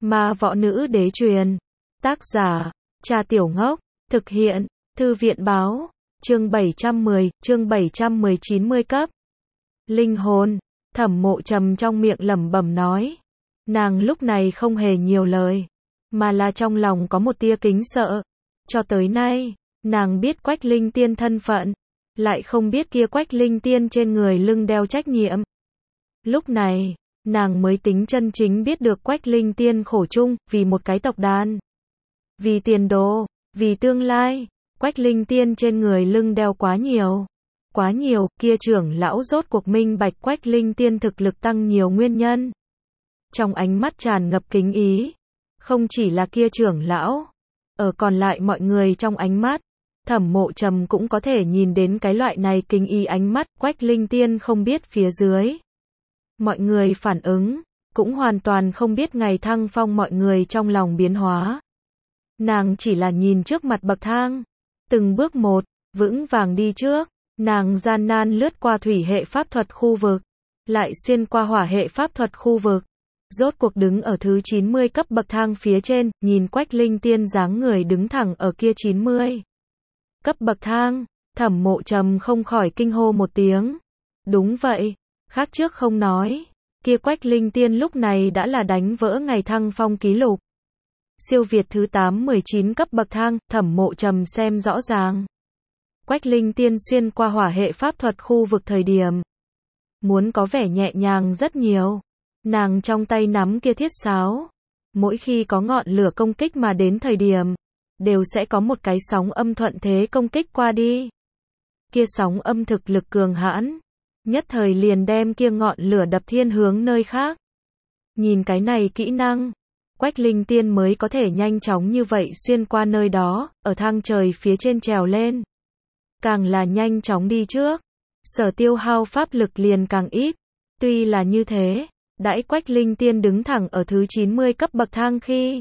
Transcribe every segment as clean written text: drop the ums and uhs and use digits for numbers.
Ma Võ Nữ Đế truyền. Tác giả, Trà Tiểu Ngốc. Thực hiện, Thư viện Báo. Chương 710, chương 710 90 cấp. Linh hồn. Thẩm Mộ Trầm trong miệng lẩm bẩm nói. Nàng lúc này không hề nhiều lời, mà là trong lòng có một tia kính sợ. Cho tới nay, nàng biết Quách Linh Tiên thân phận, lại không biết kia Quách Linh Tiên trên người lưng đeo trách nhiệm. Lúc này, nàng mới tính chân chính biết được Quách Linh Tiên khổ chung, vì một cái tộc đàn. Vì tiền đồ, vì tương lai, Quách Linh Tiên trên người lưng đeo quá nhiều. Quá nhiều, kia trưởng lão rốt cuộc minh bạch Quách Linh Tiên thực lực tăng nhiều nguyên nhân. Trong ánh mắt tràn ngập kính ý. Không chỉ là kia trưởng lão, ở còn lại mọi người trong ánh mắt, Thẩm Mộ Trầm cũng có thể nhìn đến cái loại này kính ý ánh mắt. Quách Linh Tiên không biết phía dưới mọi người phản ứng, cũng hoàn toàn không biết ngày thăng phong mọi người trong lòng biến hóa. Nàng chỉ là nhìn trước mặt bậc thang, từng bước một, vững vàng đi trước. Nàng gian nan lướt qua thủy hệ pháp thuật khu vực, lại xuyên qua hỏa hệ pháp thuật khu vực, rốt cuộc đứng ở thứ 90 cấp bậc thang phía trên, nhìn Quách Linh Tiên dáng người đứng thẳng ở kia 90 cấp bậc thang, Thẩm Mộ Trầm không khỏi kinh hô một tiếng. Đúng vậy, khác trước không nói, kia Quách Linh Tiên lúc này đã là đánh vỡ ngày thăng phong ký lục. Siêu việt thứ 19 cấp bậc thang, Thẩm Mộ Trầm xem rõ ràng. Quách Linh Tiên xuyên qua hỏa hệ pháp thuật khu vực thời điểm, muốn có vẻ nhẹ nhàng rất nhiều. Nàng trong tay nắm kia thiết sáo, mỗi khi có ngọn lửa công kích mà đến thời điểm, đều sẽ có một cái sóng âm thuận thế công kích qua đi. Kia sóng âm thực lực cường hãn, nhất thời liền đem kia ngọn lửa đập thiên hướng nơi khác. Nhìn cái này kỹ năng, Quách Linh Tiên mới có thể nhanh chóng như vậy xuyên qua nơi đó, ở thang trời phía trên trèo lên. Càng là nhanh chóng đi trước, sở tiêu hao pháp lực liền càng ít. Tuy là như thế, đãi Quách Linh Tiên đứng thẳng ở thứ 90 cấp bậc thang khi,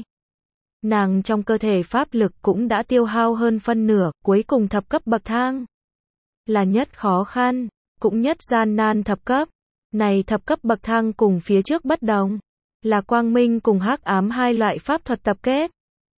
nàng trong cơ thể pháp lực cũng đã tiêu hao hơn phân nửa. Cuối cùng thập cấp bậc thang là nhất khó khăn, cũng nhất gian nan thập cấp. Này thập cấp bậc thang cùng phía trước bất đồng, là quang minh cùng hắc ám hai loại pháp thuật tập kết.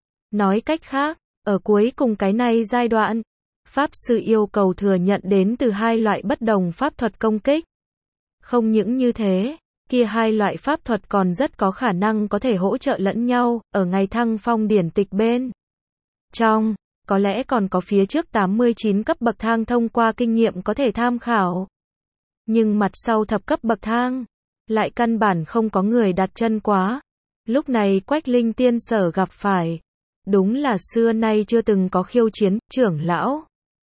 Nói cách khác, ở cuối cùng cái này giai đoạn, pháp sư yêu cầu thừa nhận đến từ hai loại bất đồng pháp thuật công kích. Không những như thế, kia hai loại pháp thuật còn rất có khả năng có thể hỗ trợ lẫn nhau, ở ngày thăng phong điển tịch bên trong, có lẽ còn có phía trước 89 cấp bậc thang thông qua kinh nghiệm có thể tham khảo. Nhưng mặt sau thập cấp bậc thang, lại căn bản không có người đặt chân quá. Lúc này Quách Linh Tiên sở gặp phải, đúng là xưa nay chưa từng có khiêu chiến, trưởng lão.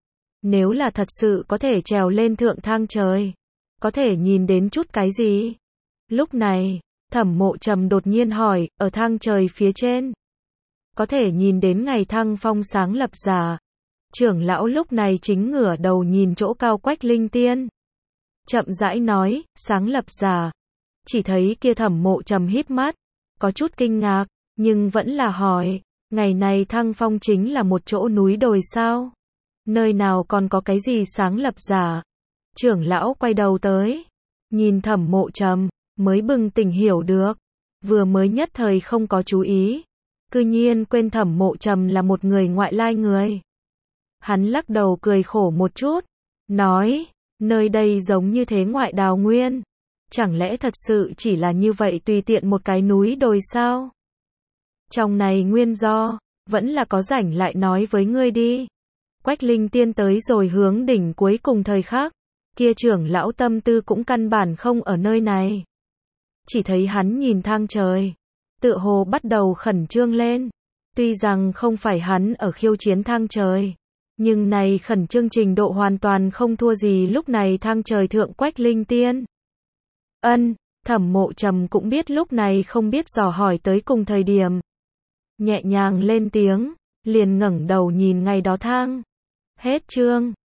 Nếu là thật sự có thể trèo lên thượng thang trời, có thể nhìn đến chút cái gì? Lúc này, Thẩm Mộ Trầm đột nhiên hỏi, ở thang trời phía trên, có thể nhìn đến ngày thăng phong sáng lập giả. Trưởng lão lúc này chính ngửa đầu nhìn chỗ cao Quách Linh Tiên. Chậm rãi nói, sáng lập giả. Chỉ thấy kia Thẩm Mộ Trầm híp mắt, có chút kinh ngạc, nhưng vẫn là hỏi, ngày này thăng phong chính là một chỗ núi đồi sao? Nơi nào còn có cái gì sáng lập giả? Trưởng lão quay đầu tới, nhìn Thẩm Mộ Trầm, mới bừng tỉnh hiểu được. Vừa mới nhất thời không có chú ý, cư nhiên quên Thẩm Mộ Trầm là một người ngoại lai người. Hắn lắc đầu cười khổ một chút, nói, nơi đây giống như thế ngoại đào nguyên. Chẳng lẽ thật sự chỉ là như vậy tùy tiện một cái núi đồi sao? Trong này nguyên do, vẫn là có rảnh lại nói với ngươi đi. Quách Linh Tiên tới rồi hướng đỉnh cuối cùng thời khắc, kia trưởng lão tâm tư cũng căn bản không ở nơi này. Chỉ thấy hắn nhìn thang trời, tựa hồ bắt đầu khẩn trương lên. Tuy rằng không phải hắn ở khiêu chiến thang trời, nhưng này khẩn trương trình độ hoàn toàn không thua gì lúc này thang trời thượng Quách Linh Tiên. Thẩm Mộ Trầm cũng biết lúc này không biết dò hỏi tới cùng thời điểm. Nhẹ nhàng lên tiếng, liền ngẩng đầu nhìn ngày đó thang. Hết chương.